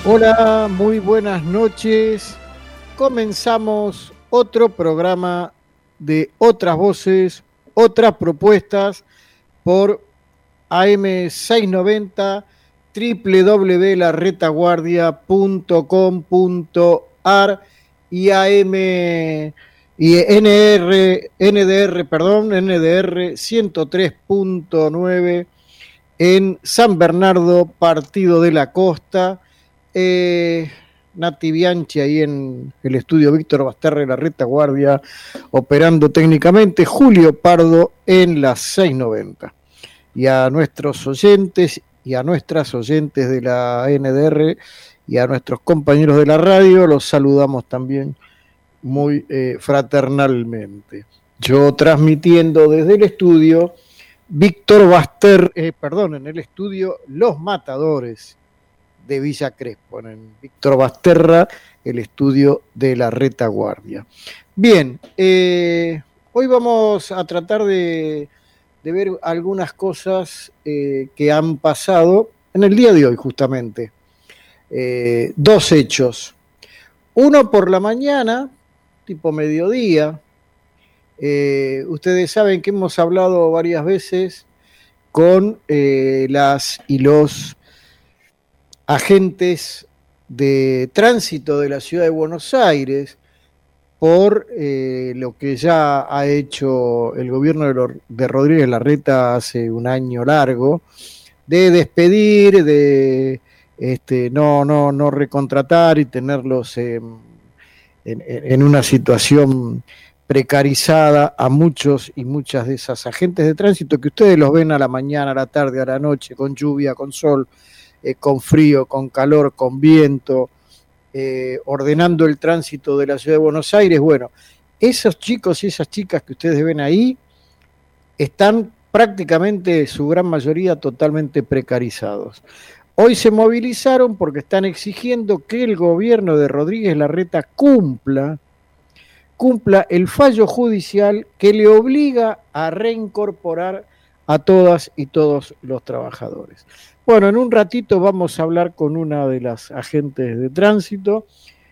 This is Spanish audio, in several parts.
Hola, muy buenas noches. Comenzamos otro programa de otras voces, otras propuestas por AM690 www.laretaguardia.com.ar y AM y NDR 103.9 en San Bernardo, Partido de la Costa. Nati Bianchi ahí en el estudio Víctor Basterra, la retaguardia, operando técnicamente, Julio Pardo en las 690. Y a nuestros oyentes y a nuestras oyentes de la NDR y a nuestros compañeros de la radio, los saludamos también muy fraternalmente. Yo transmitiendo desde el estudio Víctor Baster, en el estudio Los Matadores de Villa Crespo, en Víctor Basterra, el estudio de la retaguardia. Bien, hoy vamos a tratar de ver algunas cosas que han pasado en el día de hoy, justamente. Dos hechos. Uno por la mañana, tipo mediodía. Ustedes saben que hemos hablado varias veces con las y los agentes de tránsito de la ciudad de Buenos Aires por lo que ya ha hecho el gobierno de Rodríguez Larreta hace un año largo, de despedir, de no recontratar y tenerlos en una situación precarizada a muchos y muchas de esas agentes de tránsito que ustedes los ven a la mañana, a la tarde, a la noche, con lluvia, con sol, con frío, con calor, con viento, ordenando el tránsito de la ciudad de Buenos Aires. Bueno, esos chicos y esas chicas que ustedes ven ahí están prácticamente, su gran mayoría, totalmente precarizados. Hoy se movilizaron porque están exigiendo que el gobierno de Rodríguez Larreta cumpla el fallo judicial que le obliga a reincorporar a todas y todos los trabajadores. Bueno, en un ratito vamos a hablar con una de las agentes de tránsito,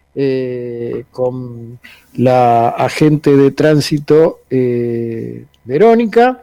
con la agente de tránsito Verónica,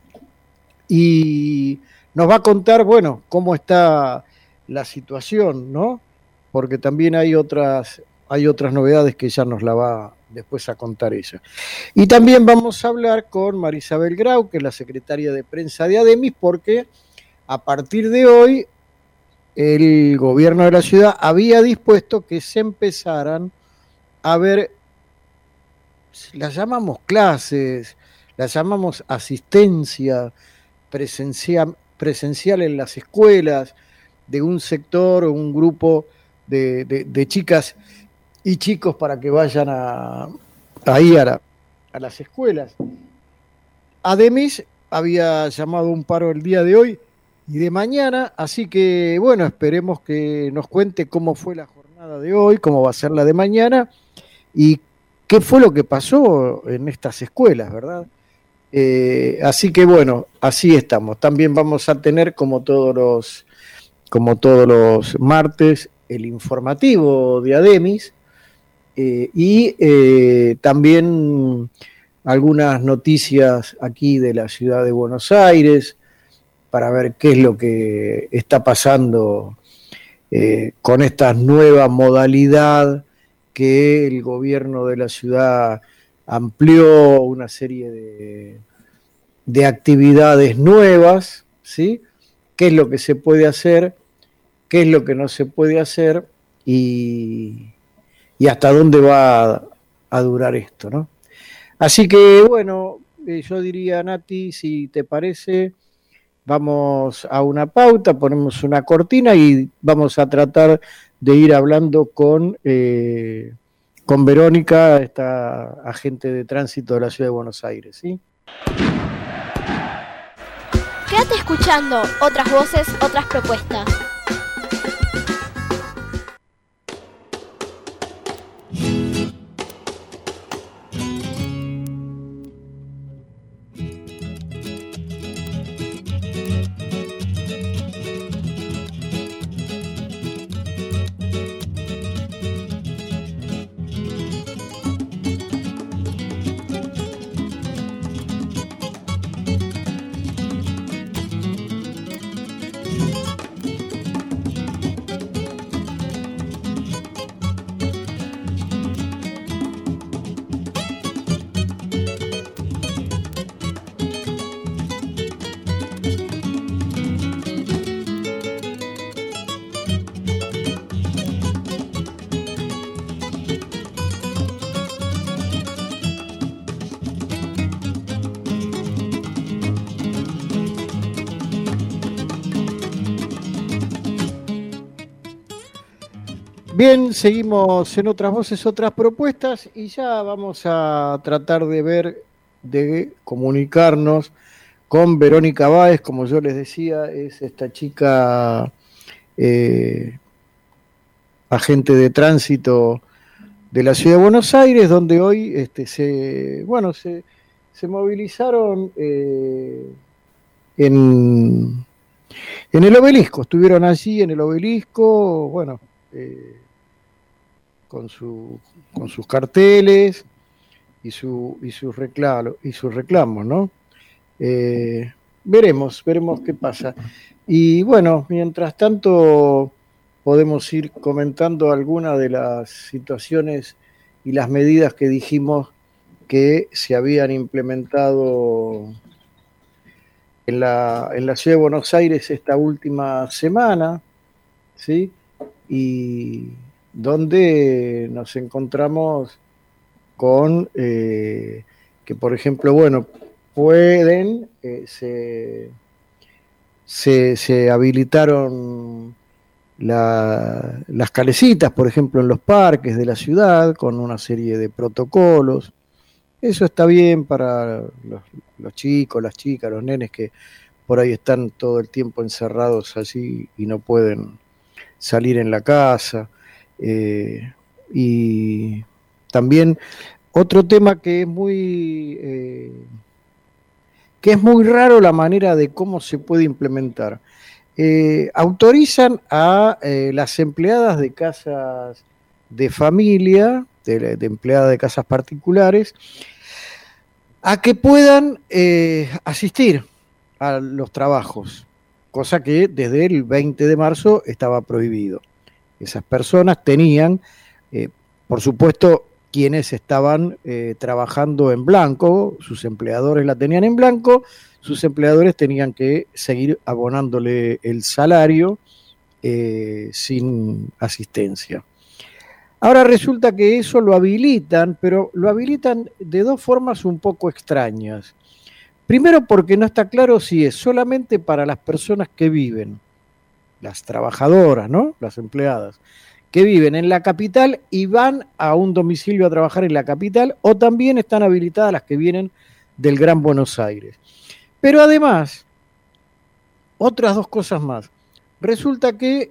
y nos va a contar, bueno, cómo está la situación, ¿no? Porque también hay otras novedades que ya nos la va después a contar ella. Y también vamos a hablar con Marisabel Grau, que es la secretaria de prensa de ADEMIS, porque a partir de hoy el gobierno de la ciudad había dispuesto que se empezaran a ver, las llamamos clases, las llamamos asistencia presencial en las escuelas, de un sector o un grupo de chicas y chicos para que vayan a las escuelas. ADEMIS había llamado un paro el día de hoy y de mañana, así que bueno, esperemos que nos cuente cómo fue la jornada de hoy, cómo va a ser la de mañana y qué fue lo que pasó en estas escuelas, ¿verdad? Así que bueno, así estamos. También vamos a tener, como todos los martes, el informativo de ADEMIS y también algunas noticias aquí de la ciudad de Buenos Aires para ver qué es lo que está pasando con esta nueva modalidad que el gobierno de la ciudad amplió, una serie de actividades nuevas, ¿sí? ¿Qué es lo que se puede hacer? ¿Qué es lo que no se puede hacer? Y hasta dónde va a durar esto, ¿no? Así que, bueno, yo diría, Nati, si te parece, vamos a una pauta, ponemos una cortina y vamos a tratar de ir hablando con Verónica, esta agente de tránsito de la ciudad de Buenos Aires, ¿sí? Quédate escuchando otras voces, otras propuestas. Bien, seguimos en otras voces, otras propuestas y ya vamos a tratar de ver, de comunicarnos con Verónica Báez, como yo les decía, es esta chica eh, agente de tránsito de la Ciudad de Buenos Aires, donde hoy se movilizaron en, en el obelisco, estuvieron allí en el obelisco, bueno, con, su, con sus carteles y sus reclamos, ¿no? Veremos qué pasa. Y bueno, mientras tanto podemos ir comentando algunas de las situaciones y las medidas que dijimos que se habían implementado en la Ciudad de Buenos Aires esta última semana, ¿sí? Y donde nos encontramos con que, por ejemplo, bueno, pueden, se habilitaron las calecitas, por ejemplo, en los parques de la ciudad, con una serie de protocolos. Eso está bien para los chicos, las chicas, los nenes que por ahí están todo el tiempo encerrados allí y no pueden salir en la casa. Y también otro tema que es muy raro la manera de cómo se puede implementar. Autorizan a las empleadas de casas de familia, de empleadas de casas particulares, a que puedan asistir a los trabajos, cosa que desde el 20 de marzo estaba prohibido. Esas personas tenían, por supuesto, quienes estaban trabajando en blanco, sus empleadores la tenían en blanco, sus empleadores tenían que seguir abonándole el salario sin asistencia. Ahora resulta que eso lo habilitan, pero lo habilitan de dos formas un poco extrañas. Primero porque no está claro si es solamente para las personas que viven, las trabajadoras, ¿no? Las empleadas, que viven en la capital y van a un domicilio a trabajar en la capital, o también están habilitadas las que vienen del Gran Buenos Aires. Pero además, otras dos cosas más. Resulta que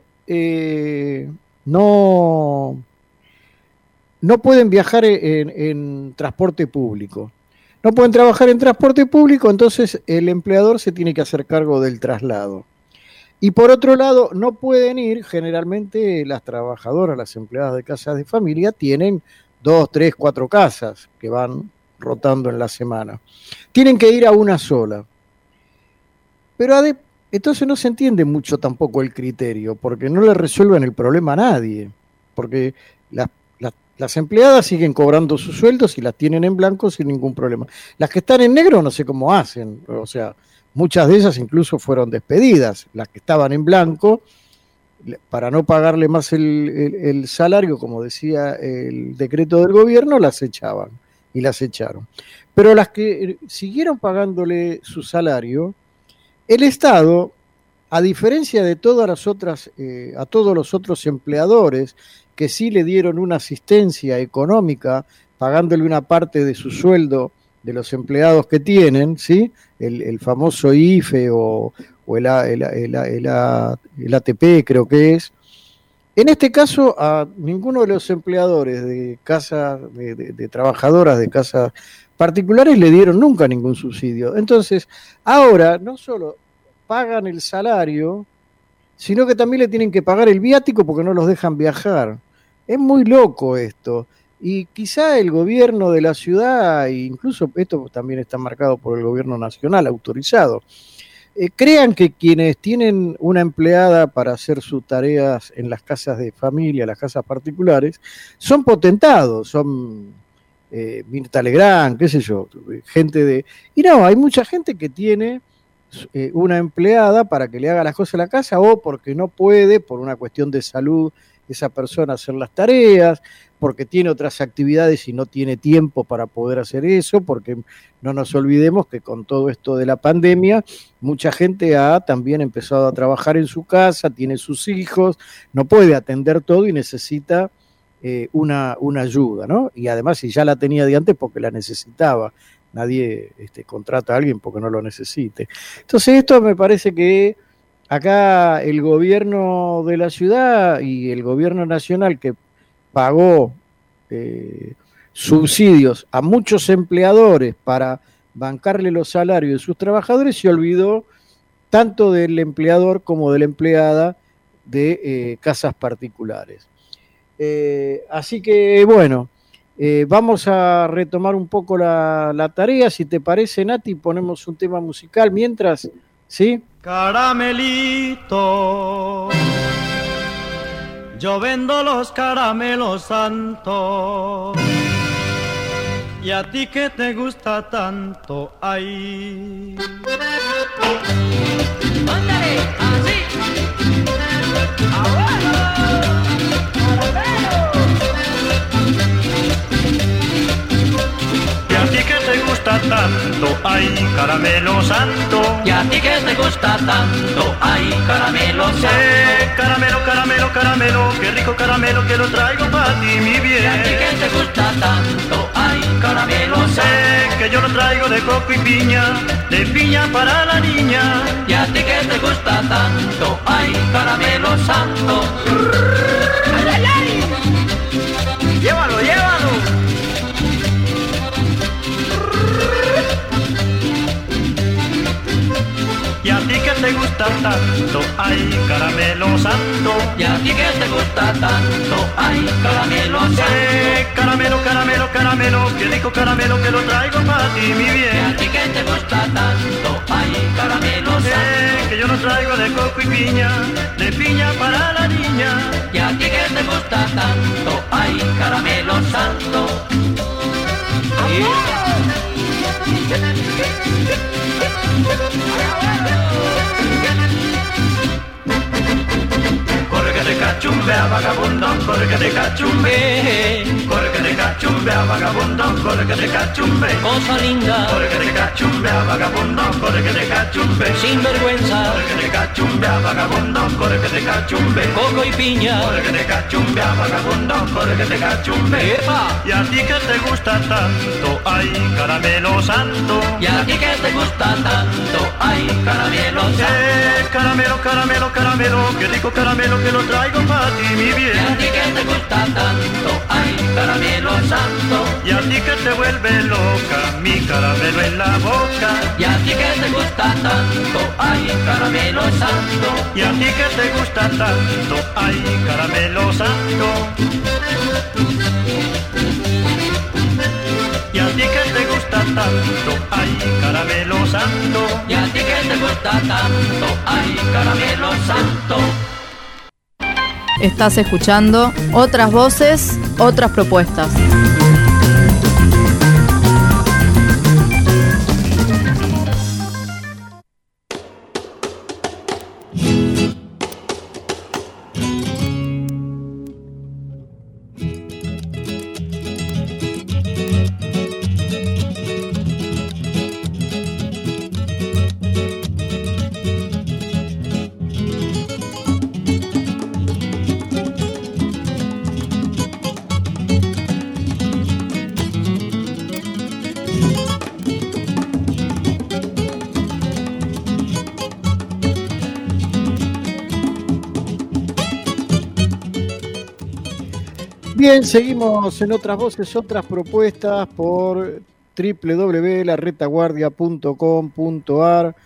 no pueden viajar en transporte público. No pueden trabajar en transporte público, entonces el empleador se tiene que hacer cargo del traslado. Y por otro lado, no pueden ir, generalmente las trabajadoras, las empleadas de casas de familia, tienen 2, 3, 4 casas que van rotando en la semana. Tienen que ir a una sola. Pero entonces no se entiende mucho tampoco el criterio, porque no le resuelven el problema a nadie. Porque las empleadas siguen cobrando sus sueldos y las tienen en blanco sin ningún problema. Las que están en negro no sé cómo hacen, o sea, muchas de ellas incluso fueron despedidas. Las que estaban en blanco, para no pagarle más el salario, como decía el decreto del gobierno, las echaban y las echaron. Pero las que siguieron pagándole su salario, el Estado, a diferencia de todas las otras, a todos los otros empleadores que sí le dieron una asistencia económica, pagándole una parte de su sueldo de los empleados que tienen, ¿sí? El famoso IFE o el ATP creo que es. En este caso, a ninguno de los empleadores de casas, de trabajadoras de casas particulares le dieron nunca ningún subsidio. Entonces, ahora no solo pagan el salario, sino que también le tienen que pagar el viático porque no los dejan viajar. Es muy loco esto. Y quizá el gobierno de la ciudad, e incluso esto también está marcado por el gobierno nacional, autorizado, crean que quienes tienen una empleada para hacer sus tareas en las casas de familia, las casas particulares, son potentados, son Mirta Legrand, qué sé yo, gente de... Y no, hay mucha gente que tiene una empleada para que le haga las cosas en la casa, o porque no puede, por una cuestión de salud, esa persona hacer las tareas, porque tiene otras actividades y no tiene tiempo para poder hacer eso, porque no nos olvidemos que con todo esto de la pandemia, mucha gente ha también empezado a trabajar en su casa, tiene sus hijos, no puede atender todo y necesita una ayuda, ¿no? Y además, si ya la tenía de antes, porque la necesitaba. Nadie contrata a alguien porque no lo necesite. Entonces, esto me parece que acá el gobierno de la ciudad y el gobierno nacional, que pagó subsidios a muchos empleadores para bancarle los salarios de sus trabajadores, se olvidó tanto del empleador como de la empleada de casas particulares. Así que, bueno, vamos a retomar un poco la tarea. Si te parece, Nati, ponemos un tema musical mientras, ¿sí? Caramelito, yo vendo los caramelos santos, y a ti que te gusta tanto, ay. Mándale, así. ¡Abuelo! Y a ti que te gusta tanto, ay, caramelo santo. Y a ti que te gusta tanto, ay, caramelo santo. Caramelo, caramelo, caramelo, qué rico caramelo que lo traigo para ti, mi bien. Y a ti que te gusta tanto, ay, caramelo santo. Que yo lo traigo de coco y de piña para la niña. Y a ti que te gusta tanto, ay, caramelo santo. ¡Ay, ay, ay! ¡Llévalo, llévalo! Y a ti que te gusta tanto, ay, caramelo santo. Y a ti que te gusta tanto, ay, caramelo santo. Caramelo, caramelo, caramelo, qué rico caramelo que lo traigo para ti, mi bien. Y a ti que te gusta tanto, ay, caramelo santo. Que yo lo traigo de coco y de piña para la niña. Y a ti que te gusta tanto, ay, caramelo santo. Corre que te cachumbea, vagabundo, corre que te cachumbe. Corre que te cachumbea, vagabundo, corre que te cachumbe. Cosa linda, Corre que te cachumbea, vagabundo, corre que te cachumbe. sin vergüenza, Corre que te cachumbea, vagabundo, corre que te cachumbe. coco y piña. Corre que te cachumbea, vagabundo, corre que te cachumbe. ¡Epa! Y a ti que te gusta tanto, ay, caramelo santo. Y a ti que te gusta tanto, ay, caramelo santo. Caramelo, caramelo, caramelo, qué rico caramelo que lo traigo para ti, mi Y a bien. ti que te gusta tanto, ay, caramelo santo. Y a ti que te vuelve loca, mi caramelo en la boca. Y a ti que te gusta tanto, ay, caramelo santo. Y a ti que te gusta tanto, ay, caramelo santo. Y a ti que te gusta tanto, ay, caramelo santo. Y a ti que te gusta tanto, ay, caramelo santo. Estás escuchando Otras Voces, Otras Propuestas. Bien, seguimos en Otras Voces, Otras Propuestas por www.laretaguardia.com.ar,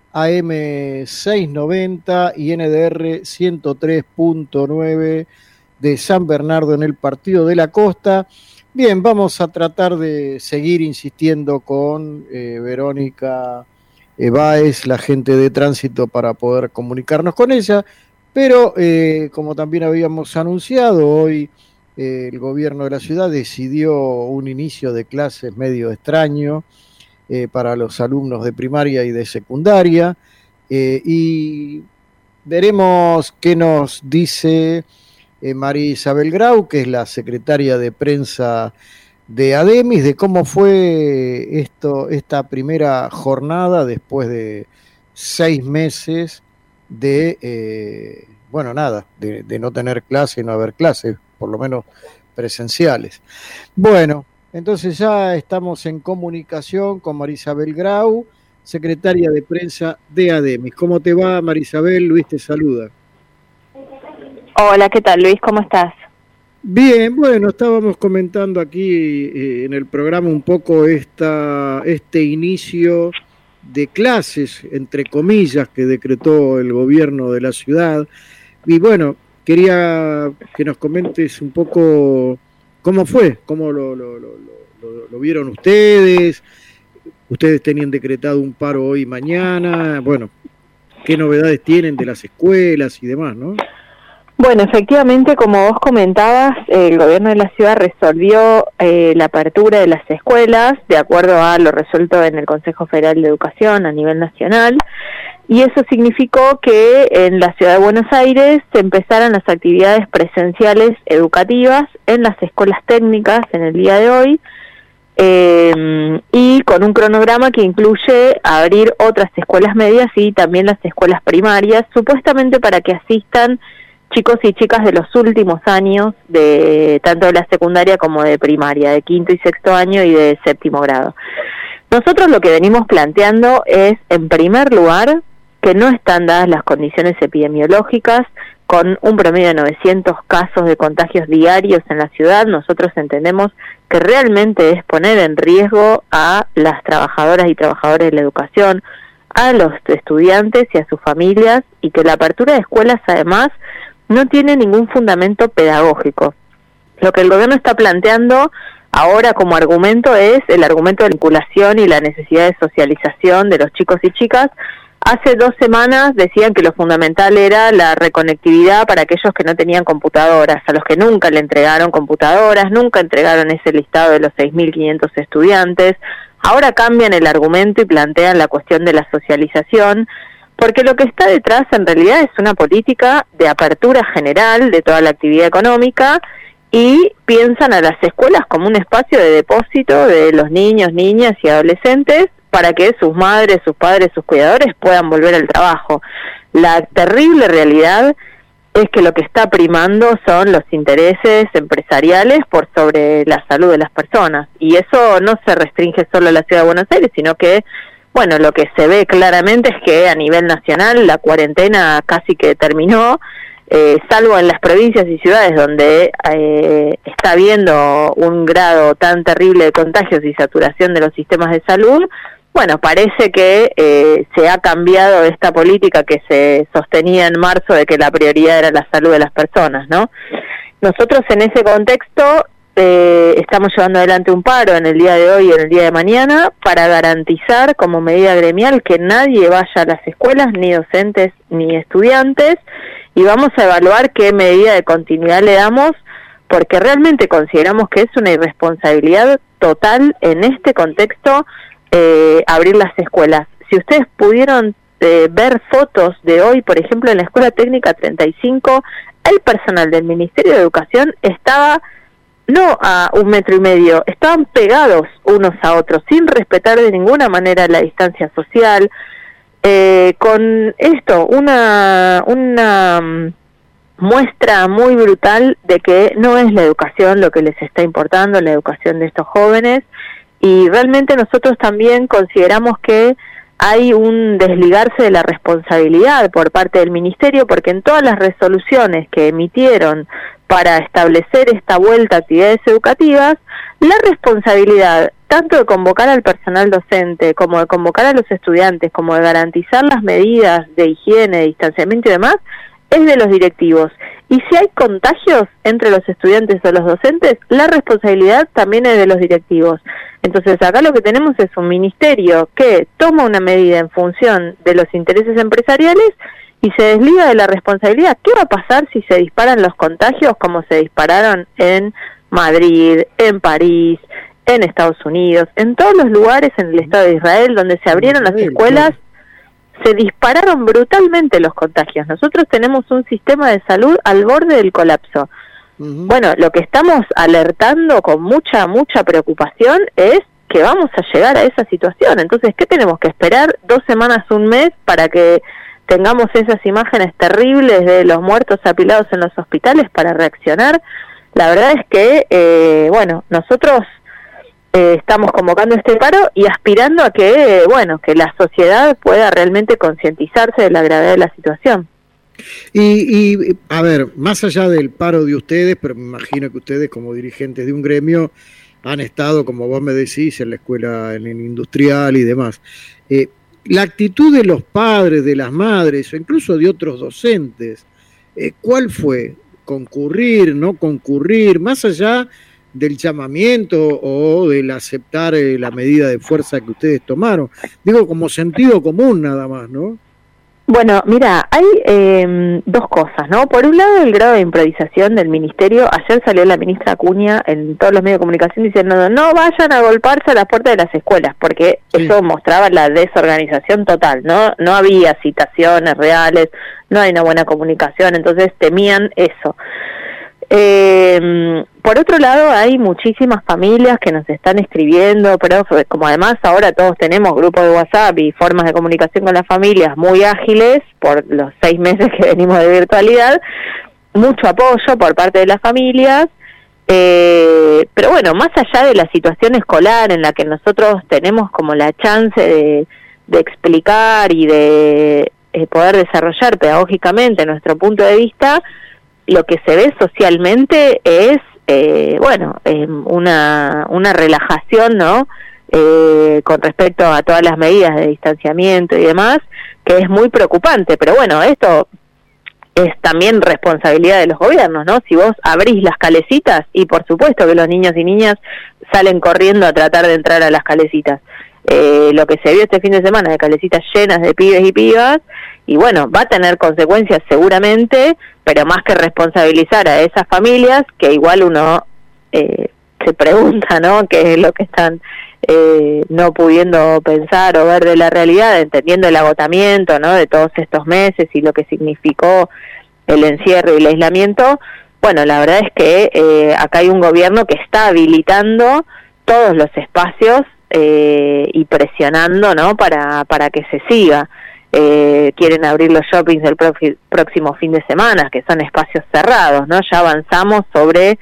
AM690 y NDR 103.9 de San Bernardo en el Partido de la Costa. Bien, vamos a tratar de seguir insistiendo con Verónica Báez, la gente de tránsito, para poder comunicarnos con ella, pero como también habíamos anunciado, hoy el gobierno de la ciudad decidió un inicio de clases medio extraño para los alumnos de primaria y de secundaria, y veremos qué nos dice María Isabel Grau, que es la secretaria de prensa de ADEMIS, de cómo fue esta primera jornada después de 6 meses de, de no tener clase y no haber clases, por lo menos presenciales. Bueno, entonces ya estamos en comunicación con María Isabel Grau, secretaria de prensa de ADEMIS. ¿Cómo te va, María Isabel? Luis te saluda. Hola, ¿qué tal, Luis? ¿Cómo estás? Bien, bueno, estábamos comentando aquí en el programa un poco este inicio de clases, entre comillas, que decretó el gobierno de la ciudad. Y bueno, quería que nos comentes un poco cómo fue, cómo lo vieron ustedes. Ustedes tenían decretado un paro hoy y mañana. Bueno, ¿qué novedades tienen de las escuelas y demás, no? Bueno, efectivamente, como vos comentabas, el gobierno de la ciudad resolvió la apertura de las escuelas de acuerdo a lo resuelto en el Consejo Federal de Educación a nivel nacional, y eso significó que en la ciudad de Buenos Aires se empezaran las actividades presenciales educativas en las escuelas técnicas en el día de hoy, y con un cronograma que incluye abrir otras escuelas medias y también las escuelas primarias, supuestamente para que asistan chicos y chicas de los últimos años, de tanto de la secundaria como de primaria, de 5º y 6º año y de 7º grado. Nosotros lo que venimos planteando es, en primer lugar, que no están dadas las condiciones epidemiológicas, con un promedio de 900 casos de contagios diarios en la ciudad. Nosotros entendemos que realmente es poner en riesgo a las trabajadoras y trabajadores de la educación, a los estudiantes y a sus familias, y que la apertura de escuelas además no tiene ningún fundamento pedagógico. Lo que el gobierno está planteando ahora como argumento es el argumento de la vinculación y la necesidad de socialización de los chicos y chicas. Hace 2 semanas decían que lo fundamental era la reconectividad para aquellos que no tenían computadoras, a los que nunca le entregaron computadoras, nunca entregaron ese listado de los 6.500 estudiantes. Ahora cambian el argumento y plantean la cuestión de la socialización, porque lo que está detrás en realidad es una política de apertura general de toda la actividad económica, y piensan a las escuelas como un espacio de depósito de los niños, niñas y adolescentes para que sus madres, sus padres, sus cuidadores puedan volver al trabajo. La terrible realidad es que lo que está primando son los intereses empresariales por sobre la salud de las personas, y eso no se restringe solo a la ciudad de Buenos Aires, sino que, bueno, lo que se ve claramente es que a nivel nacional la cuarentena casi que terminó, salvo en las provincias y ciudades donde está habiendo un grado tan terrible de contagios y saturación de los sistemas de salud. Bueno, parece que se ha cambiado esta política que se sostenía en marzo de que la prioridad era la salud de las personas, ¿no? Nosotros en ese contexto estamos llevando adelante un paro en el día de hoy y en el día de mañana para garantizar como medida gremial que nadie vaya a las escuelas, ni docentes ni estudiantes, y vamos a evaluar qué medida de continuidad le damos, porque realmente consideramos que es una irresponsabilidad total en este contexto abrir las escuelas. Si ustedes pudieron ver fotos de hoy, por ejemplo, en la Escuela Técnica 35, el personal del Ministerio de Educación estaba no a 1,5 metros, estaban pegados unos a otros, sin respetar de ninguna manera la distancia social, con esto, una muestra muy brutal de que no es la educación lo que les está importando, la educación de estos jóvenes, y realmente nosotros también consideramos que hay un desligarse de la responsabilidad por parte del Ministerio, porque en todas las resoluciones que emitieron para establecer esta vuelta a actividades educativas, la responsabilidad tanto de convocar al personal docente, como de convocar a los estudiantes, como de garantizar las medidas de higiene, de distanciamiento y demás, es de los directivos. Y si hay contagios entre los estudiantes o los docentes, la responsabilidad también es de los directivos. Entonces acá lo que tenemos es un ministerio que toma una medida en función de los intereses empresariales y se desliga de la responsabilidad. ¿Qué va a pasar si se disparan los contagios como se dispararon en Madrid, en París, en Estados Unidos, en todos los lugares en el Estado de Israel donde se abrieron las escuelas? se dispararon brutalmente los contagios. Nosotros tenemos un sistema de salud al borde del colapso. Bueno, lo que estamos alertando con mucha preocupación es que vamos a llegar a esa situación. Entonces, ¿qué tenemos que esperar? 2 semanas, un mes, para que tengamos esas imágenes terribles de los muertos apilados en los hospitales para reaccionar. La verdad es que, nosotros estamos convocando este paro y aspirando a que, que la sociedad pueda realmente concientizarse de la gravedad de la situación. Y a ver, más allá del paro de ustedes, pero me imagino que ustedes como dirigentes de un gremio han estado, como vos me decís, en la escuela, en el industrial y demás. La actitud de los padres, de las madres o incluso de otros docentes, ¿cuál fue? ¿Concurrir, no concurrir? Más allá del llamamiento o del aceptar la medida de fuerza que ustedes tomaron. Digo, como sentido común nada más, ¿no? Bueno, mira, hay 2 cosas, ¿no? Por un lado, el grado de improvisación del ministerio. Ayer salió la ministra Acuña en todos los medios de comunicación diciendo no vayan a golparse a las puertas de las escuelas, porque eso mostraba la desorganización total, ¿no? No había citaciones reales, no hay una buena comunicación, entonces temían eso. Por otro lado, hay muchísimas familias que nos están escribiendo, pero como además ahora todos tenemos grupos de WhatsApp y formas de comunicación con las familias muy ágiles por los 6 meses que venimos de virtualidad, mucho apoyo por parte de las familias, pero bueno, más allá de la situación escolar en la que nosotros tenemos como la chance de explicar y de poder desarrollar pedagógicamente nuestro punto de vista, lo que se ve socialmente es una relajación, ¿no? Con respecto a todas las medidas de distanciamiento y demás, que es muy preocupante. Pero bueno, esto es también responsabilidad de los gobiernos, ¿no? Si vos abrís las calecitas, y por supuesto que los niños y niñas salen corriendo a tratar de entrar a las calecitas. Lo que se vio este fin de semana de calecitas llenas de pibes y pibas, y bueno, va a tener consecuencias seguramente, pero más que responsabilizar a esas familias, que igual uno se pregunta, ¿no?, qué es lo que están no pudiendo pensar o ver de la realidad, entendiendo el agotamiento, ¿no?, de todos estos meses y lo que significó el encierro y el aislamiento. Bueno, la verdad es que acá hay un gobierno que está habilitando todos los espacios y presionando, ¿no?, para que se siga. Quieren abrir los shoppings el próximo fin de semana, que son espacios cerrados, ¿no? Ya avanzamos sobre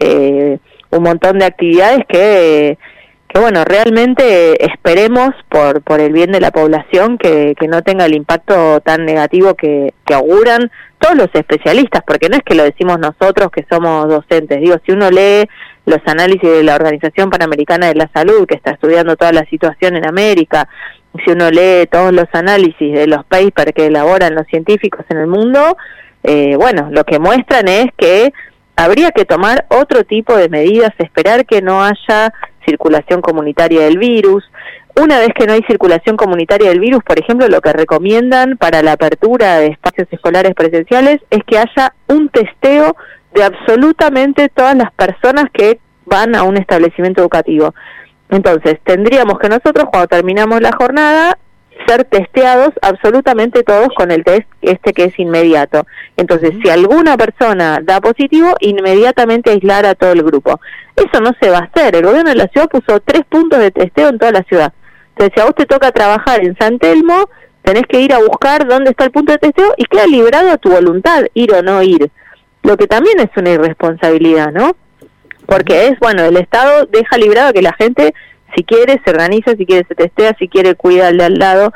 un montón de actividades que bueno, realmente esperemos por el bien de la población que no tenga el impacto tan negativo que auguran todos los especialistas, porque no es que lo decimos nosotros que somos docentes. Digo, si uno lee los análisis de la Organización Panamericana de la Salud, que está estudiando toda la situación en América, si uno lee todos los análisis de los papers que elaboran los científicos en el mundo, bueno, lo que muestran es que habría que tomar otro tipo de medidas, esperar que no haya circulación comunitaria del virus. Una vez que no hay circulación comunitaria del virus, por ejemplo, lo que recomiendan para la apertura de espacios escolares presenciales es que haya un testeo de absolutamente todas las personas que van a un establecimiento educativo. Entonces, tendríamos que nosotros, cuando terminamos la jornada, ser testeados absolutamente todos con el test que es inmediato. Entonces, si alguna persona da positivo, inmediatamente aislar a todo el grupo. Eso no se va a hacer. El gobierno de la ciudad puso 3 puntos de testeo en toda la ciudad. Entonces, si a vos te toca trabajar en San Telmo, tenés que ir a buscar dónde está el punto de testeo y queda librado a tu voluntad, ir o no ir. Lo que también es una irresponsabilidad, ¿no? Porque es, bueno, el Estado deja librado a que la gente, si quiere, se organiza, si quiere, se testea, si quiere, cuida al de al lado,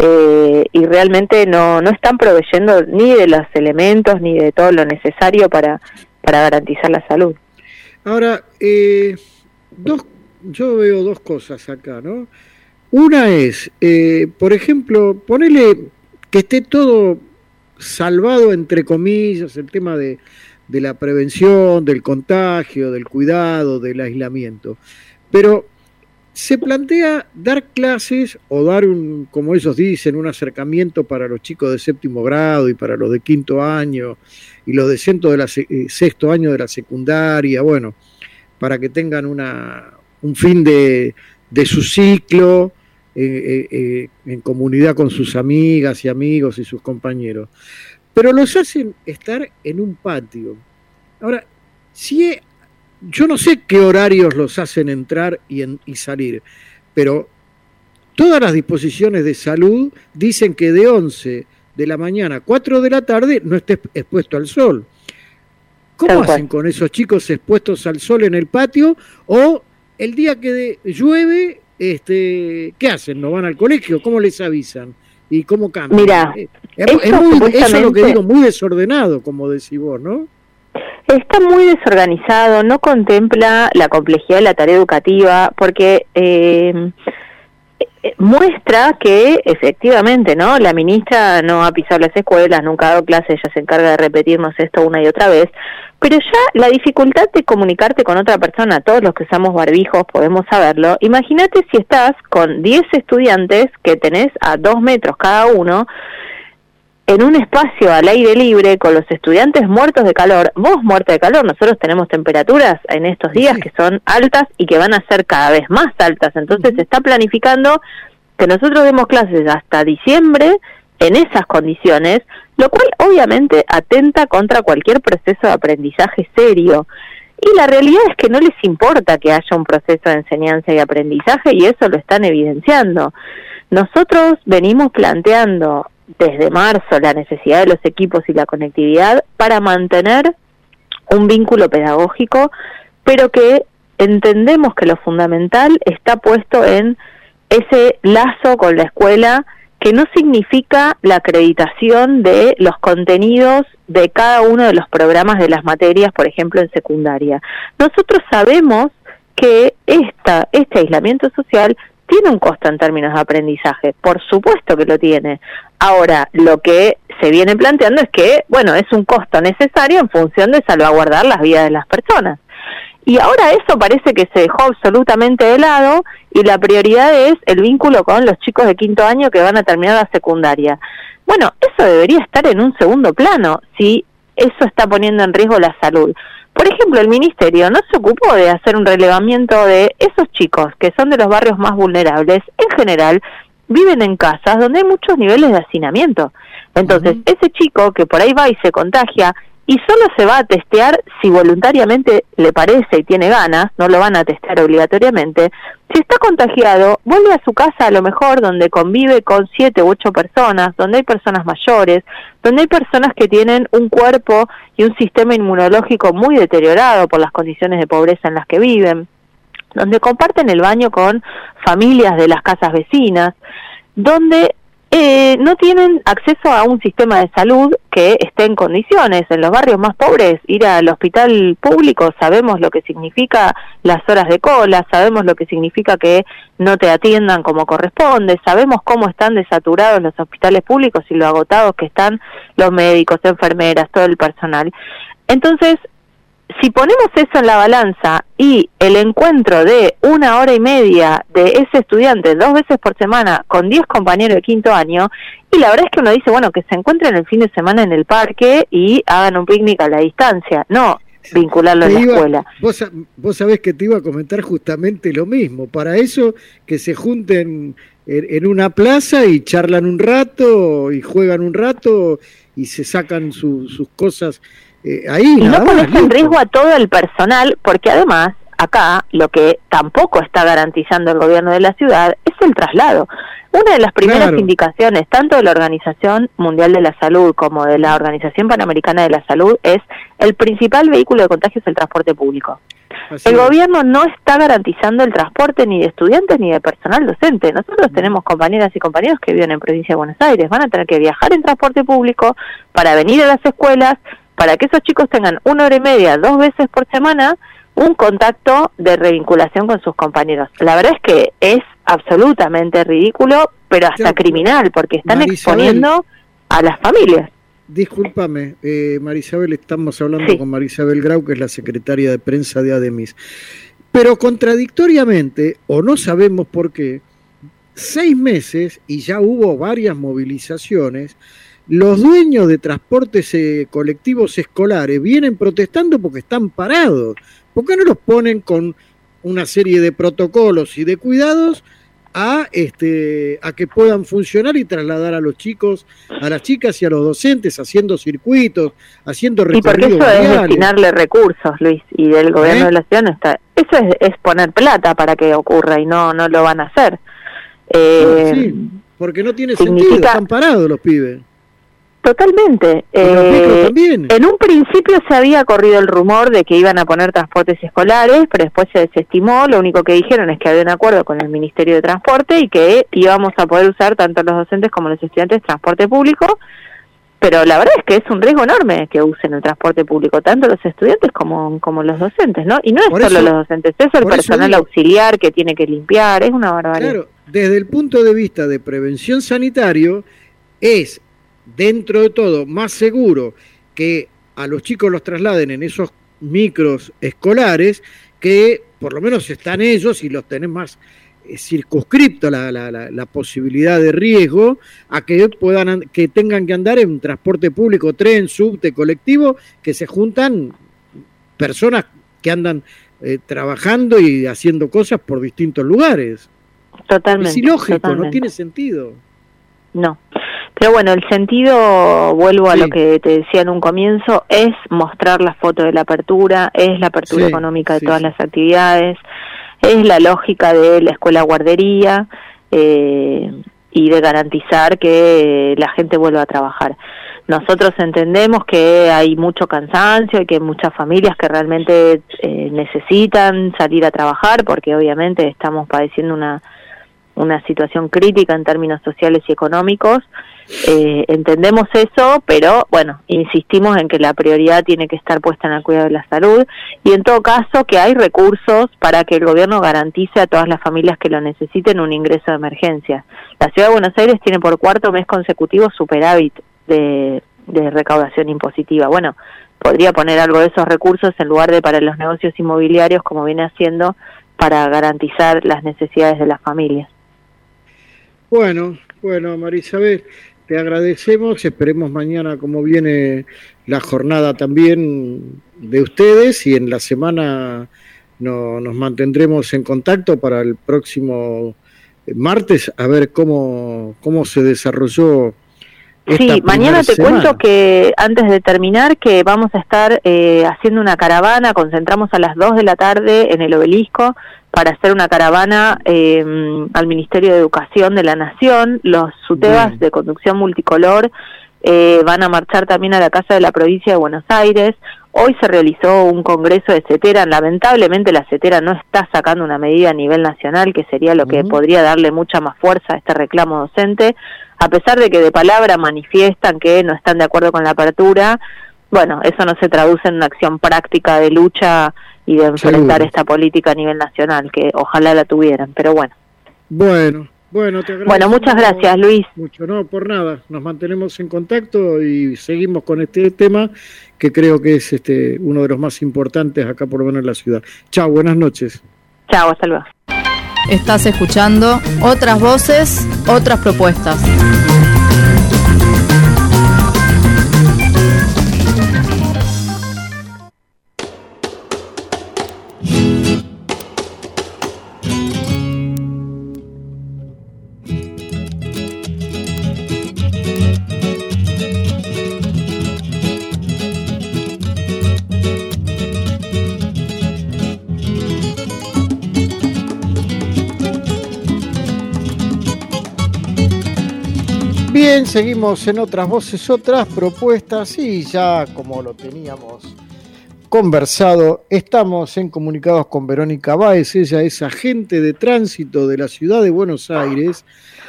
y realmente no están proveyendo ni de los elementos ni de todo lo necesario para garantizar la salud. Ahora, yo veo 2 cosas acá, ¿no? Una es, por ejemplo, ponele que esté todo salvado, entre comillas, el tema de la prevención, del contagio, del cuidado, del aislamiento. Pero se plantea dar clases o dar como ellos dicen, un acercamiento para los chicos de 7º grado y para los de 5º año y los de 6º año de la secundaria, bueno, para que tengan un fin de su ciclo en comunidad con sus amigas y amigos y sus compañeros, pero los hacen estar en un patio. Ahora, yo no sé qué horarios los hacen entrar y salir, pero todas las disposiciones de salud dicen que de 11 de la mañana a 4 de la tarde no esté expuesto al sol. ¿Cómo hacen con esos chicos expuestos al sol en el patio? O el día que llueve, ¿qué hacen? ¿No van al colegio? ¿Cómo les avisan? ¿Y cómo cambian? Mira, eso es lo que digo, muy desordenado, como decís vos, ¿no? Está muy desorganizado, no contempla la complejidad de la tarea educativa, porque muestra que efectivamente, ¿no? La ministra no ha pisado las escuelas, nunca ha dado clases, ella se encarga de repetirnos esto una y otra vez, pero ya la dificultad de comunicarte con otra persona, todos los que usamos barbijos podemos saberlo. Imagínate si estás con 10 estudiantes que tenés a 2 metros cada uno, en un espacio al aire libre, con los estudiantes muertos de calor, vos muerta de calor, nosotros tenemos temperaturas en estos días que son altas y que van a ser cada vez más altas, entonces se está planificando que nosotros demos clases hasta diciembre en esas condiciones, lo cual obviamente atenta contra cualquier proceso de aprendizaje serio. Y la realidad es que no les importa que haya un proceso de enseñanza y aprendizaje, y eso lo están evidenciando. Nosotros venimos planteando desde marzo la necesidad de los equipos y la conectividad para mantener un vínculo pedagógico, pero que entendemos que lo fundamental está puesto en ese lazo con la escuela, que no significa la acreditación de los contenidos de cada uno de los programas de las materias, por ejemplo, en secundaria. Nosotros sabemos que este aislamiento social tiene un costo en términos de aprendizaje, por supuesto que lo tiene. Ahora, lo que se viene planteando es que, bueno, es un costo necesario en función de salvaguardar las vidas de las personas. Y ahora eso parece que se dejó absolutamente de lado y la prioridad es el vínculo con los chicos de 5º año que van a terminar la secundaria. Bueno, eso debería estar en un segundo plano si eso está poniendo en riesgo la salud. Por ejemplo, el Ministerio no se ocupó de hacer un relevamiento de esos chicos que son de los barrios más vulnerables. En general, viven en casas donde hay muchos niveles de hacinamiento. Entonces, ese chico que por ahí va y se contagia y solo se va a testear si voluntariamente le parece y tiene ganas, no lo van a testear obligatoriamente. Si está contagiado, vuelve a su casa a lo mejor donde convive con 7 u 8 personas, donde hay personas mayores, donde hay personas que tienen un cuerpo y un sistema inmunológico muy deteriorado por las condiciones de pobreza en las que viven, donde comparten el baño con familias de las casas vecinas, donde no tienen acceso a un sistema de salud que esté en condiciones. En los barrios más pobres, ir al hospital público, sabemos lo que significa las horas de cola, sabemos lo que significa que no te atiendan como corresponde, sabemos cómo están desaturados los hospitales públicos y lo agotados que están los médicos, enfermeras, todo el personal. Entonces, si ponemos eso en la balanza y el encuentro de 1 hora y media de ese estudiante 2 veces por semana con 10 compañeros de 5º año, y la verdad es que uno dice, bueno, que se encuentren el fin de semana en el parque y hagan un picnic a la distancia, no vincularlo en la escuela. Vos sabés que te iba a comentar justamente lo mismo, para eso que se junten en una plaza y charlan un rato y juegan un rato y se sacan sus cosas. Ahí, y no pones en riesgo a todo el personal, porque además acá lo que tampoco está garantizando el gobierno de la ciudad es el traslado. Una de las primeras indicaciones, tanto de la Organización Mundial de la Salud como de la Organización Panamericana de la Salud, es el principal vehículo de contagio es el transporte público. El gobierno no está garantizando el transporte ni de estudiantes ni de personal docente. Nosotros tenemos compañeras y compañeros que viven en Provincia de Buenos Aires, van a tener que viajar en transporte público para venir a las escuelas, para que esos chicos tengan 1 hora y media, 2 veces por semana, un contacto de revinculación con sus compañeros. La verdad es que es absolutamente ridículo, pero hasta criminal, porque están exponiendo a las familias. Discúlpame, Marisabel, estamos hablando con Marisabel Grau, que es la secretaria de prensa de ADEMIS. Pero contradictoriamente, o no sabemos por qué, 6 meses, y ya hubo varias movilizaciones, los dueños de transportes colectivos escolares vienen protestando porque están parados. ¿Por qué no los ponen con una serie de protocolos y de cuidados a que puedan funcionar y trasladar a los chicos, a las chicas y a los docentes, haciendo circuitos, haciendo recorridos. Y porque eso barriales. es destinarle recursos, Luis, y del gobierno de la ciudad no está. Eso es poner plata para que ocurra y no lo van a hacer. Sí, porque no tiene sentido, están parados los pibes. Totalmente. En un principio se había corrido el rumor de que iban a poner transportes escolares, pero después se desestimó. Lo único que dijeron es que había un acuerdo con el Ministerio de Transporte y que íbamos a poder usar tanto los docentes como los estudiantes transporte público, pero la verdad es que es un riesgo enorme que usen el transporte público, tanto los estudiantes como los docentes, ¿no? Y no es solo los docentes, es el personal auxiliar que tiene que limpiar, es una barbaridad. Claro, desde el punto de vista de prevención sanitario, es dentro de todo más seguro que a los chicos los trasladen en esos micros escolares, que por lo menos están ellos y los tenés más circunscripto la posibilidad de riesgo, a que que tengan que andar en transporte público, tren, subte, colectivo, que se juntan personas que andan trabajando y haciendo cosas por distintos lugares. Totalmente. Es ilógico, totalmente. No tiene sentido. No. Pero bueno, el sentido, vuelvo a lo que te decía en un comienzo, es mostrar la foto de la apertura, es la apertura económica de todas las actividades, es la lógica de la escuela guardería y de garantizar que la gente vuelva a trabajar. Nosotros entendemos que hay mucho cansancio y que hay muchas familias que realmente necesitan salir a trabajar porque obviamente estamos padeciendo una situación crítica en términos sociales y económicos. Entendemos eso, pero bueno, insistimos en que la prioridad tiene que estar puesta en el cuidado de la salud y en todo caso que hay recursos para que el gobierno garantice a todas las familias que lo necesiten un ingreso de emergencia. La Ciudad de Buenos Aires tiene por cuarto mes consecutivo superávit de recaudación impositiva. Bueno, podría poner algo de esos recursos en lugar de para los negocios inmobiliarios como viene haciendo para garantizar las necesidades de las familias. Bueno, María Isabel, te agradecemos, esperemos mañana cómo viene la jornada también de ustedes y en la semana nos mantendremos en contacto para el próximo martes a ver cómo se desarrolló esta mañana te semana. Cuento que antes de terminar que vamos a estar haciendo una caravana, concentramos a las 2 de la tarde en el Obelisco para hacer una caravana al Ministerio de Educación de la Nación. Los SUTEBAS de conducción multicolor van a marchar también a la Casa de la Provincia de Buenos Aires. Hoy se realizó un congreso de CETERA. Lamentablemente la CETERA no está sacando una medida a nivel nacional, que sería lo que podría darle mucha más fuerza a este reclamo docente, a pesar de que de palabra manifiestan que no están de acuerdo con la apertura. Bueno, eso no se traduce en una acción práctica de lucha y de enfrentar esta política a nivel nacional, que ojalá la tuvieran, pero bueno. Bueno, te agradezco. Bueno, muchas gracias, Luis. Mucho, no, por nada. Nos mantenemos en contacto y seguimos con este tema que creo que es uno de los más importantes acá por lo menos en la ciudad. Chao, buenas noches. Chao, hasta luego. Estás escuchando Otras Voces, Otras Propuestas. Bien, seguimos en Otras Voces, Otras Propuestas y ya como lo teníamos conversado, estamos en comunicados con Verónica Báez. Ella es agente de tránsito de la Ciudad de Buenos Aires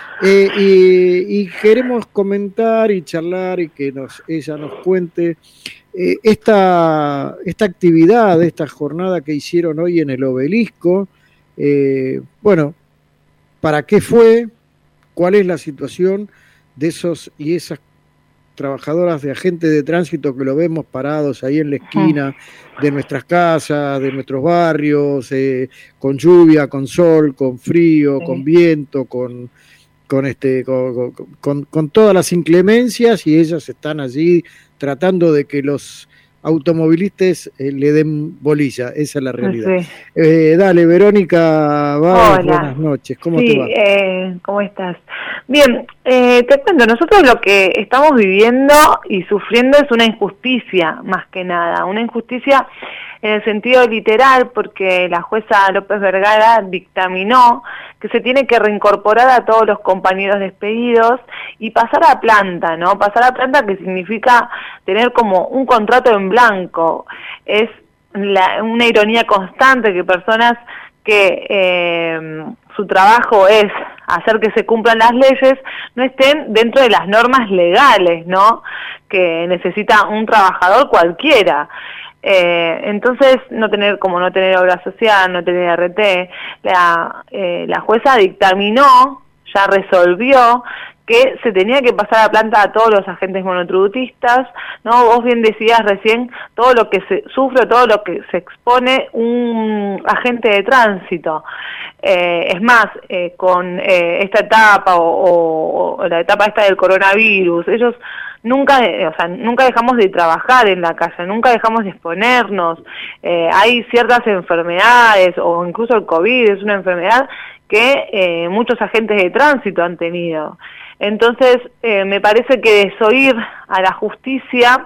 y queremos comentar y charlar y que ella nos cuente esta actividad, esta jornada que hicieron hoy en el Obelisco. Bueno, ¿para qué fue? ¿Cuál es la situación de esos y esas trabajadoras de agentes de tránsito que lo vemos parados ahí en la esquina de nuestras casas, de nuestros barrios, con lluvia, con sol, con frío, con viento, con todas las inclemencias, y ellas están allí tratando de que los automovilistas le den bolilla, esa es la realidad. Sí. Dale, Verónica, buenas noches, ¿cómo te va? ¿Cómo estás? Bien, te cuento, nosotros lo que estamos viviendo y sufriendo es una injusticia, más que nada, una injusticia en el sentido literal, porque la jueza López Vergara dictaminó que se tiene que reincorporar a todos los compañeros despedidos y pasar a planta, ¿no? Pasar a planta, que significa tener como un contrato en blanco. Es una ironía constante que personas que su trabajo es hacer que se cumplan las leyes no estén dentro de las normas legales, ¿no? Que necesita un trabajador cualquiera. Entonces no tener obra social, no tener RT, la jueza dictaminó, ya resolvió que se tenía que pasar a planta a todos los agentes monotributistas, ¿no? Vos bien decías recién todo lo que se sufre, todo lo que se expone un agente de tránsito. Es más, con esta etapa o la etapa esta del coronavirus, ellos nunca dejamos de trabajar en la calle, nunca dejamos de exponernos. Hay ciertas enfermedades, o incluso el COVID es una enfermedad que muchos agentes de tránsito han tenido. Entonces, me parece que desoír a la justicia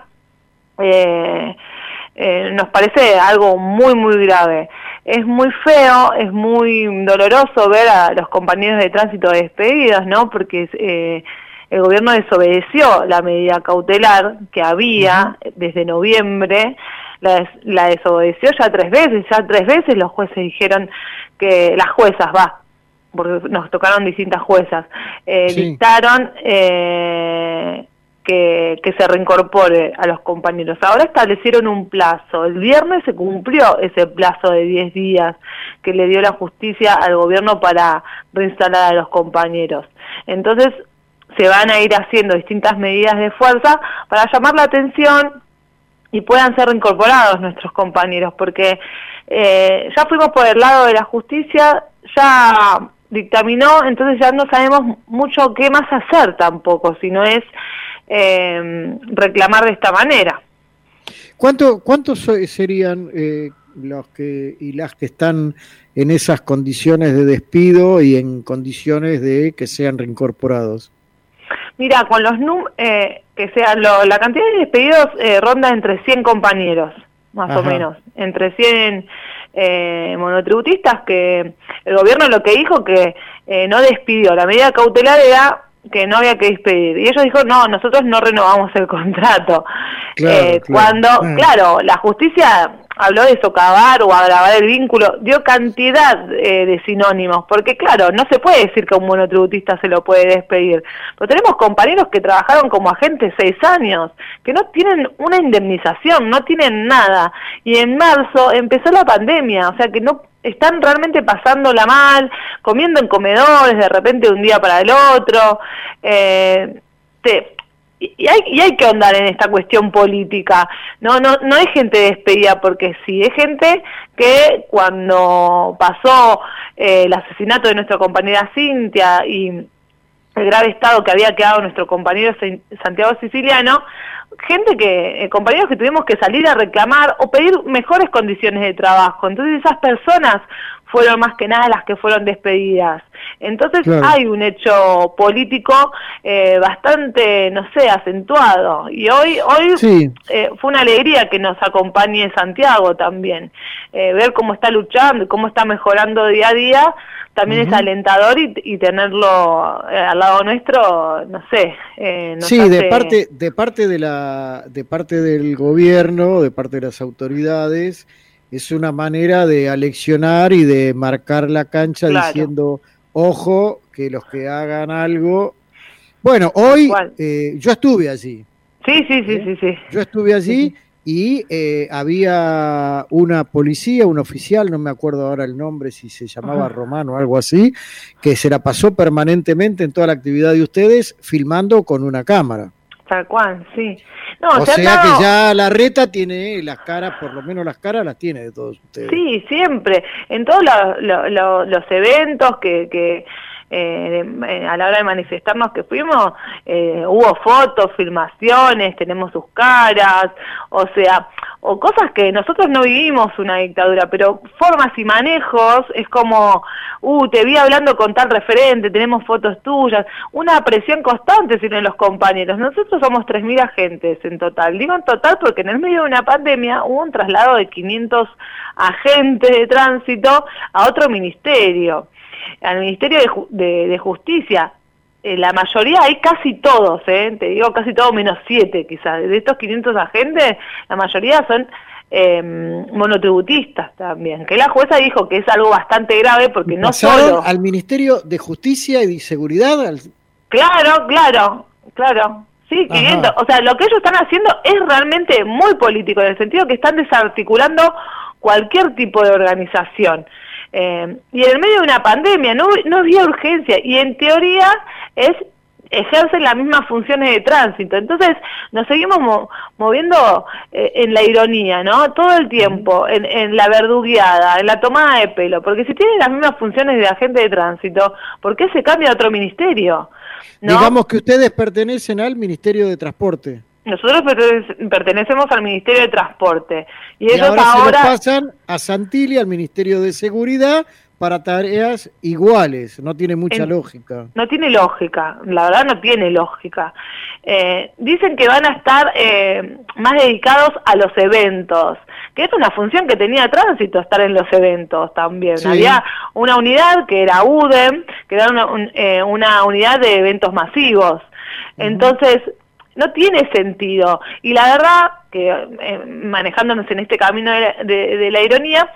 nos parece algo muy, muy grave. Es muy feo, es muy doloroso ver a los compañeros de tránsito despedidos, ¿no? Porque el gobierno desobedeció la medida cautelar que había desde noviembre, la desobedeció ya tres veces los jueces dijeron que, las juezas, porque nos tocaron distintas juezas, dictaron que se reincorpore a los compañeros. Ahora establecieron un plazo, el viernes se cumplió ese plazo de 10 días que le dio la justicia al gobierno para reinstalar a los compañeros. Entonces se van a ir haciendo distintas medidas de fuerza para llamar la atención y puedan ser reincorporados nuestros compañeros, porque ya fuimos por el lado de la justicia, ya dictaminó, entonces ya no sabemos mucho qué más hacer tampoco, si no es reclamar de esta manera. ¿Cuántos serían los que y las que están en esas condiciones de despido y en condiciones de que sean reincorporados? Mira, con los la cantidad de despedidos ronda entre 100 compañeros, más o menos, entre 100 monotributistas, que el gobierno lo que dijo que no despidió, la medida cautelar era que no había que despedir, y ellos dijeron, no, nosotros no renovamos el contrato. Claro, la justicia habló de socavar o agravar el vínculo, dio cantidad de sinónimos, porque claro, no se puede decir que a un monotributista se lo puede despedir, pero tenemos compañeros que trabajaron como agentes 6 años, que no tienen una indemnización, no tienen nada, y en marzo empezó la pandemia, o sea que no están realmente pasándola mal, comiendo en comedores de repente de un día para el otro, y hay que ahondar en esta cuestión política. No es gente despedida porque sí, es gente que cuando pasó el asesinato de nuestra compañera Cintia y el grave estado que había quedado nuestro compañero Santiago Siciliano, compañeros que tuvimos que salir a reclamar o pedir mejores condiciones de trabajo. Entonces esas personas fueron más que nada las que fueron despedidas. Entonces hay un hecho político bastante, acentuado. Y hoy fue una alegría que nos acompañe Santiago también. Ver cómo está luchando y cómo está mejorando día a día también es alentador, y tenerlo al lado nuestro, nos hace... de parte del gobierno, de parte de las autoridades, es una manera de aleccionar y de marcar la cancha diciendo, ojo, que los que hagan algo... Bueno, hoy yo estuve allí. Sí. Yo estuve allí y había una policía, un oficial, no me acuerdo ahora el nombre, si se llamaba Román o algo así, que se la pasó permanentemente en toda la actividad de ustedes filmando con una cámara. Tal cual, sí. No, o sea que ya la reta tiene las caras, por lo menos las caras las tiene de todos ustedes. Sí, siempre. En todos los eventos que a la hora de manifestarnos que fuimos, hubo fotos, filmaciones, tenemos sus caras, o sea, o cosas que nosotros no vivimos una dictadura, pero formas y manejos es como, te vi hablando con tal referente, tenemos fotos tuyas, una presión constante tienen los compañeros. Nosotros somos 3.000 agentes en total, digo en total porque en el medio de una pandemia hubo un traslado de 500 agentes de tránsito a otro ministerio, al Ministerio de Justicia. La mayoría, hay casi todos, te digo casi todos menos 7 quizás, de estos 500 agentes, la mayoría son monotributistas también, que la jueza dijo que es algo bastante grave porque no solo... al Ministerio de Justicia y de Seguridad. Claro, sí, 500, o sea, lo que ellos están haciendo es realmente muy político, en el sentido que están desarticulando cualquier tipo de organización. Y en el medio de una pandemia no había urgencia, y en teoría ejercen las mismas funciones de tránsito. Entonces nos seguimos moviendo en la ironía, ¿no? Todo el tiempo, en la verdugueada, en la tomada de pelo, porque si tienen las mismas funciones de agente de tránsito, ¿por qué se cambia a otro ministerio? ¿No? Digamos que ustedes pertenecen al Ministerio de Transporte. Nosotros pertenecemos al Ministerio de Transporte. Y ellos ahora se los pasan a Santilli, al Ministerio de Seguridad, para tareas iguales. No tiene mucha lógica. No tiene lógica, la verdad no tiene lógica. Dicen que van a estar más dedicados a los eventos, que es una función que tenía tránsito, estar en los eventos también. Sí. Había una unidad que era UDEM, que era una unidad de eventos masivos. Entonces... no tiene sentido, y la verdad que manejándonos en este camino de la ironía,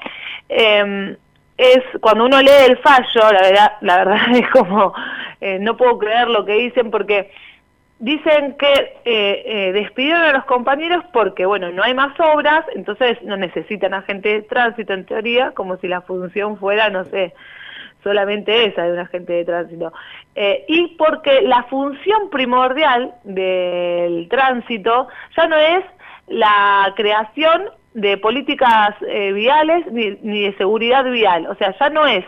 es cuando uno lee el fallo, la verdad es como, no puedo creer lo que dicen, porque dicen que despidieron a los compañeros porque, bueno, no hay más obras, entonces no necesitan agente de tránsito en teoría, como si la función fuera, no sé, solamente esa de un agente de tránsito, y porque la función primordial del tránsito ya no es la creación de políticas viales ni de seguridad vial, o sea, ya no es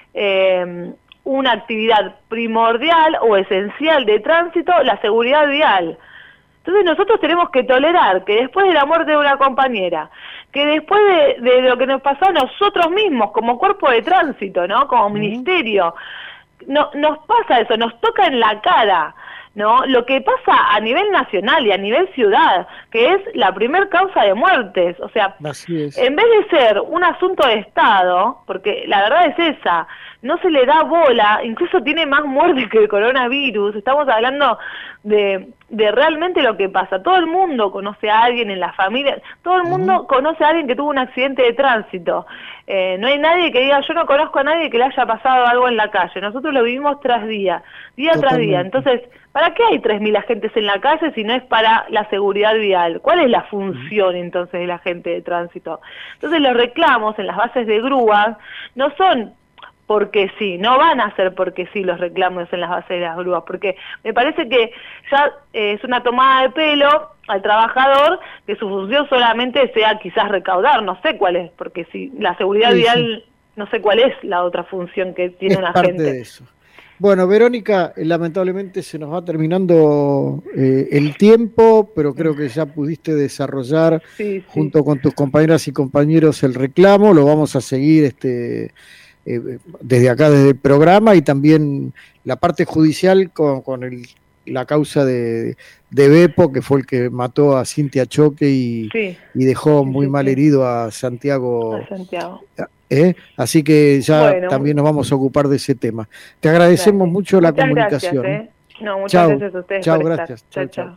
una actividad primordial o esencial de tránsito la seguridad vial. Entonces nosotros tenemos que tolerar que después de la muerte de una compañera, que después de lo que nos pasó a nosotros mismos como cuerpo de tránsito, ¿no? Como ministerio, nos pasa eso, nos toca en la cara, ¿no? Lo que pasa a nivel nacional y a nivel ciudad, que es la primer causa de muertes. O sea, en vez de ser un asunto de Estado, porque la verdad es esa, no se le da bola, incluso tiene más muertes que el coronavirus, estamos hablando de realmente lo que pasa. Todo el mundo conoce a alguien en la familia, todo el mundo conoce a alguien que tuvo un accidente de tránsito. No hay nadie que diga, yo no conozco a nadie que le haya pasado algo en la calle. Nosotros lo vivimos día tras día. Entonces, ¿para qué hay 3.000 agentes en la calle si no es para la seguridad vial? ¿Cuál es la función entonces del agente de tránsito? Entonces los reclamos en las bases de grúas no son porque sí, no van a ser porque sí los reclamos en las bases de las grúas, porque me parece que ya es una tomada de pelo al trabajador que su función solamente sea quizás recaudar, no sé cuál es, porque si la seguridad vial, no sé cuál es la otra función que tiene un agente. Parte de eso. Bueno, Verónica, lamentablemente se nos va terminando el tiempo, pero creo que ya pudiste desarrollar junto con tus compañeras y compañeros el reclamo, lo vamos a seguir desde acá, desde el programa, y también la parte judicial con la causa de Beppo, que fue el que mató a Cintia Choque y dejó muy mal herido a Santiago. Así que ya también nos vamos a ocupar de ese tema. Te agradecemos mucho la comunicación. Gracias, muchas gracias a ustedes. Chao, gracias. Chao.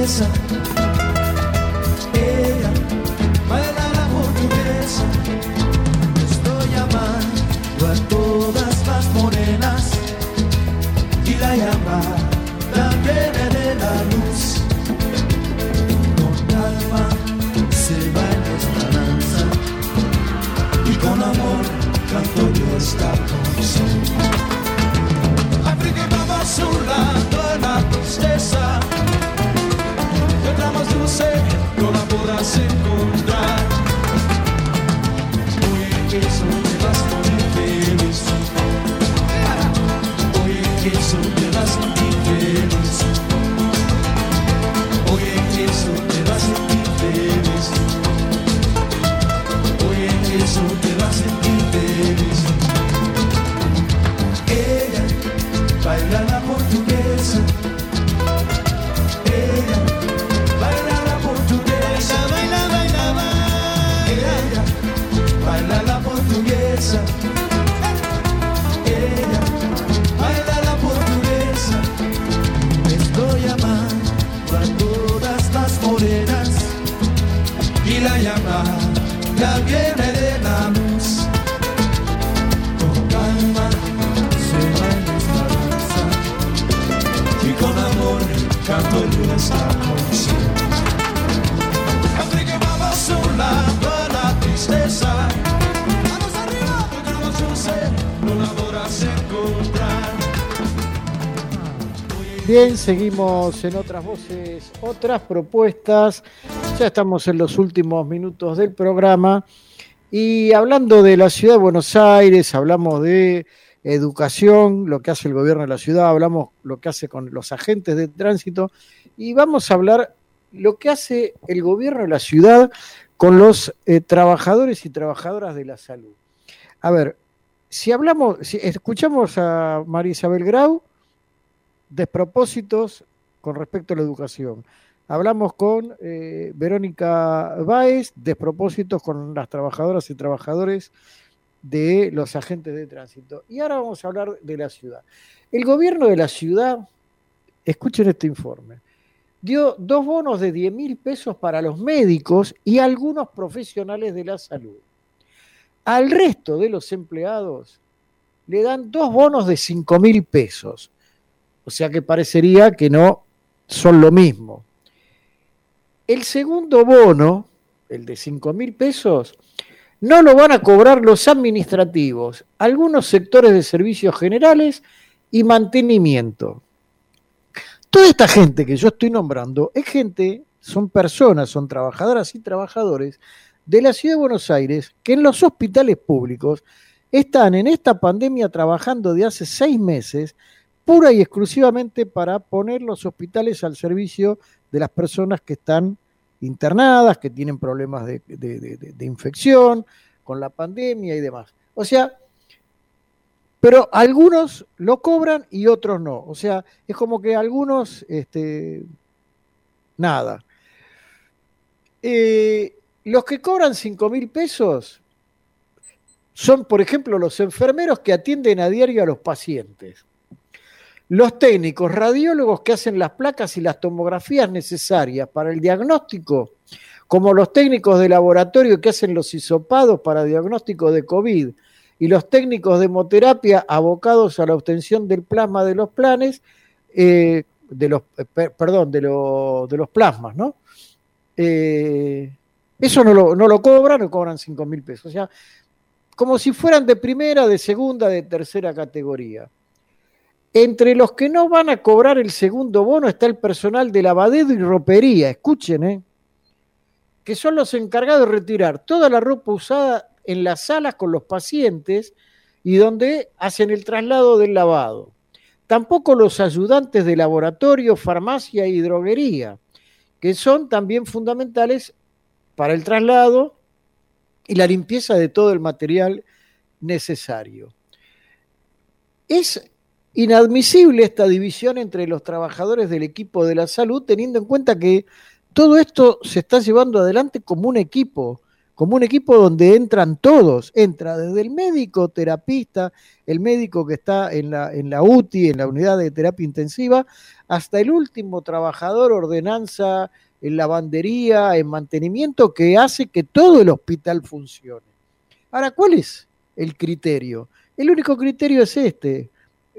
portuguesa. Ella baila la portuguesa. Estoy llamando a todas las morenas y la llamada viene de la luz. Con calma se baila esta danza y con amor canto yo esta canción. África va surlando en la tristeza, que otra más dulce no la podrás encontrar. Oye, que eso te vas a sentir feliz. Oye, que eso te vas a sentir feliz. Oye, que eso te vas a sentir feliz. Oye, que eso te va a sentir feliz. Ella baila la portuguesa. Ella baila la portuguesa. Baila, baila, baila. Ella baila la portuguesa. Ella baila la portuguesa. Estoy llamando a todas las morenas y la llamada viene de la luz. Con calma se baila esta danza y con amor canto yo esta canción. África va surlando a la tristeza. Manos arriba, porque no más dulce no la podrás encontrar. Bien, seguimos en Otras Voces, Otras Propuestas. Ya estamos en los últimos minutos del programa y hablando de la ciudad de Buenos Aires, hablamos de educación, lo que hace el gobierno de la ciudad, hablamos lo que hace con los agentes de tránsito y vamos a hablar lo que hace el gobierno de la ciudad con los trabajadores y trabajadoras de la salud. A ver, si escuchamos a María Isabel Grau, despropósitos con respecto a la educación. Hablamos con Verónica Báez, despropósitos con las trabajadoras y trabajadores de los agentes de tránsito. Y ahora vamos a hablar de la ciudad. El gobierno de la ciudad, escuchen este informe, dio 2 bonos de 10.000 pesos para los médicos y algunos profesionales de la salud. Al resto de los empleados le dan 2 bonos de 5.000 pesos. O sea que parecería que no son lo mismo. El segundo bono, el de 5.000 pesos, no lo van a cobrar los administrativos, algunos sectores de servicios generales y mantenimiento. Toda esta gente que yo estoy nombrando es gente, son personas, son trabajadoras y trabajadores de la ciudad de Buenos Aires que en los hospitales públicos están en esta pandemia trabajando de hace 6 meses pura y exclusivamente para poner los hospitales al servicio de las personas que están internadas, que tienen problemas de infección con la pandemia y demás. O sea, pero algunos lo cobran y otros no. O sea, es como que algunos, nada. Los que cobran 5.000 pesos son, por ejemplo, los enfermeros que atienden a diario a los pacientes. Los técnicos radiólogos que hacen las placas y las tomografías necesarias para el diagnóstico, como los técnicos de laboratorio que hacen los hisopados para diagnóstico de COVID y los técnicos de hemoterapia abocados a la obtención del plasma de los planes, de los plasmas, ¿no? Eso no lo cobran o cobran 5.000 pesos. O sea, como si fueran de primera, de segunda, de tercera categoría. Entre los que no van a cobrar el segundo bono está el personal de lavadero y ropería, escuchen, que son los encargados de retirar toda la ropa usada en las salas con los pacientes y donde hacen el traslado del lavado. Tampoco los ayudantes de laboratorio, farmacia y droguería, que son también fundamentales para el traslado y la limpieza de todo el material necesario. Es inadmisible esta división entre los trabajadores del equipo de la salud, teniendo en cuenta que todo esto se está llevando adelante como un equipo, como un equipo donde entran todos, entra desde el médico terapista, el médico que está en la UTI, en la unidad de terapia intensiva, hasta el último trabajador, ordenanza, en lavandería, en mantenimiento, que hace que todo el hospital funcione. Ahora, ¿cuál es el criterio? El único criterio es este.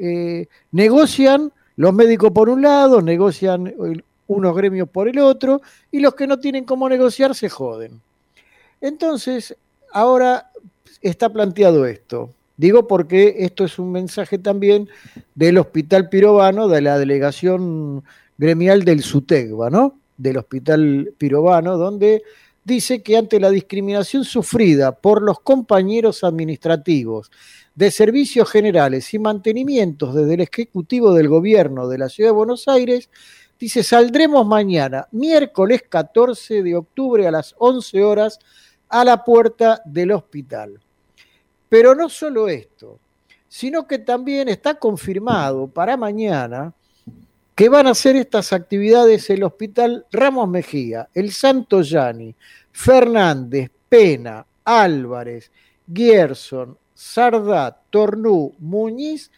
Negocian los médicos por un lado, negocian unos gremios por el otro, y los que no tienen cómo negociar se joden. Entonces, ahora está planteado esto. Digo porque esto es un mensaje también del Hospital Pirovano, de la delegación gremial del SUTEGBA, ¿no? Del Hospital Pirovano, donde dice que ante la discriminación sufrida por los compañeros administrativos de servicios generales y mantenimientos desde el Ejecutivo del Gobierno de la Ciudad de Buenos Aires, dice, saldremos mañana, miércoles 14 de octubre a las 11 horas, a la puerta del hospital. Pero no solo esto, sino que también está confirmado para mañana que van a hacer estas actividades el Hospital Ramos Mejía, el Santoyani, Fernández, Pena, Álvarez, Gierson, Sardá, Tornú, Muñiz,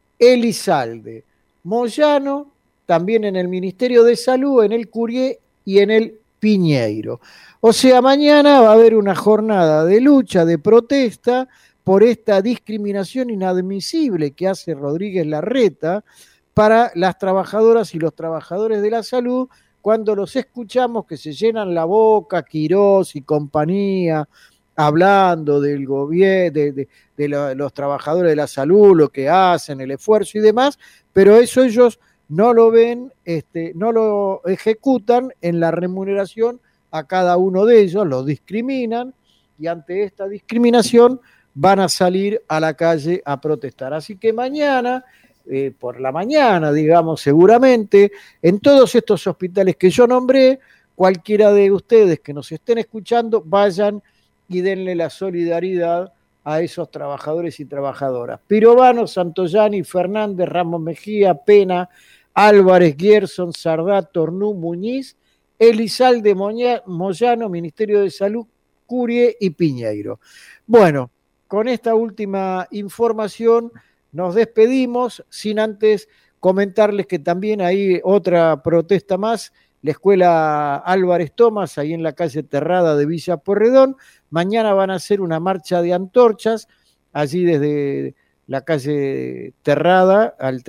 Elizalde, Moyano, también en el Ministerio de Salud, en el Curié y en el Piñeiro. O sea, mañana va a haber una jornada de lucha, de protesta por esta discriminación inadmisible que hace Rodríguez Larreta para las trabajadoras y los trabajadores de la salud, cuando los escuchamos que se llenan la boca, Quirós y compañía, hablando del gobierno, de los trabajadores de la salud, lo que hacen, el esfuerzo y demás, pero eso ellos no lo ven, no lo ejecutan en la remuneración a cada uno de ellos, los discriminan, y ante esta discriminación van a salir a la calle a protestar. Así que mañana, por la mañana, digamos, seguramente, en todos estos hospitales que yo nombré, cualquiera de ustedes que nos estén escuchando, vayan y denle la solidaridad a esos trabajadores y trabajadoras. Pirovano, Santoyani, Fernández, Ramos Mejía, Pena, Álvarez, Gierson, Sardá, Tornú, Muñiz, Elizalde, Moyano, Ministerio de Salud, Curié y Piñeiro. Bueno, con esta última información nos despedimos, sin antes comentarles que también hay otra protesta más, la Escuela Álvarez Tomás, ahí en la calle Terrada de Villa Pueyrredón. Mañana van a hacer una marcha de antorchas, allí desde la calle Terrada al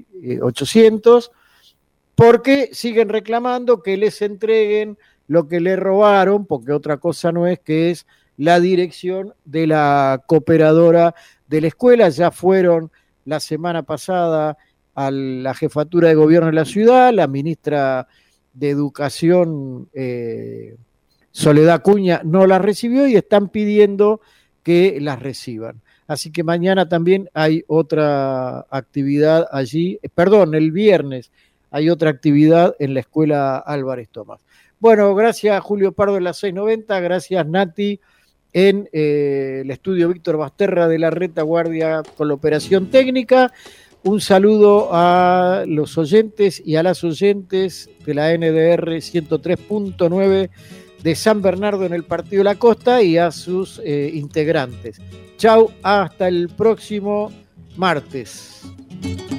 3800, porque siguen reclamando que les entreguen lo que le robaron, porque otra cosa no es, que es la dirección de la cooperadora de la escuela. Ya fueron la semana pasada a la jefatura de gobierno de la ciudad, la ministra de Educación, Soledad Acuña, no las recibió y están pidiendo que las reciban. Así que mañana también hay otra actividad allí, el viernes hay otra actividad en la Escuela Álvarez Tomás. Bueno, gracias Julio Pardo en la 690, gracias Nati en el estudio Víctor Basterra de la Retaguardia con la operación técnica. Un saludo a los oyentes y a las oyentes de la NDR 103.9 de San Bernardo en el Partido de la Costa y a sus integrantes. Chau, hasta el próximo martes.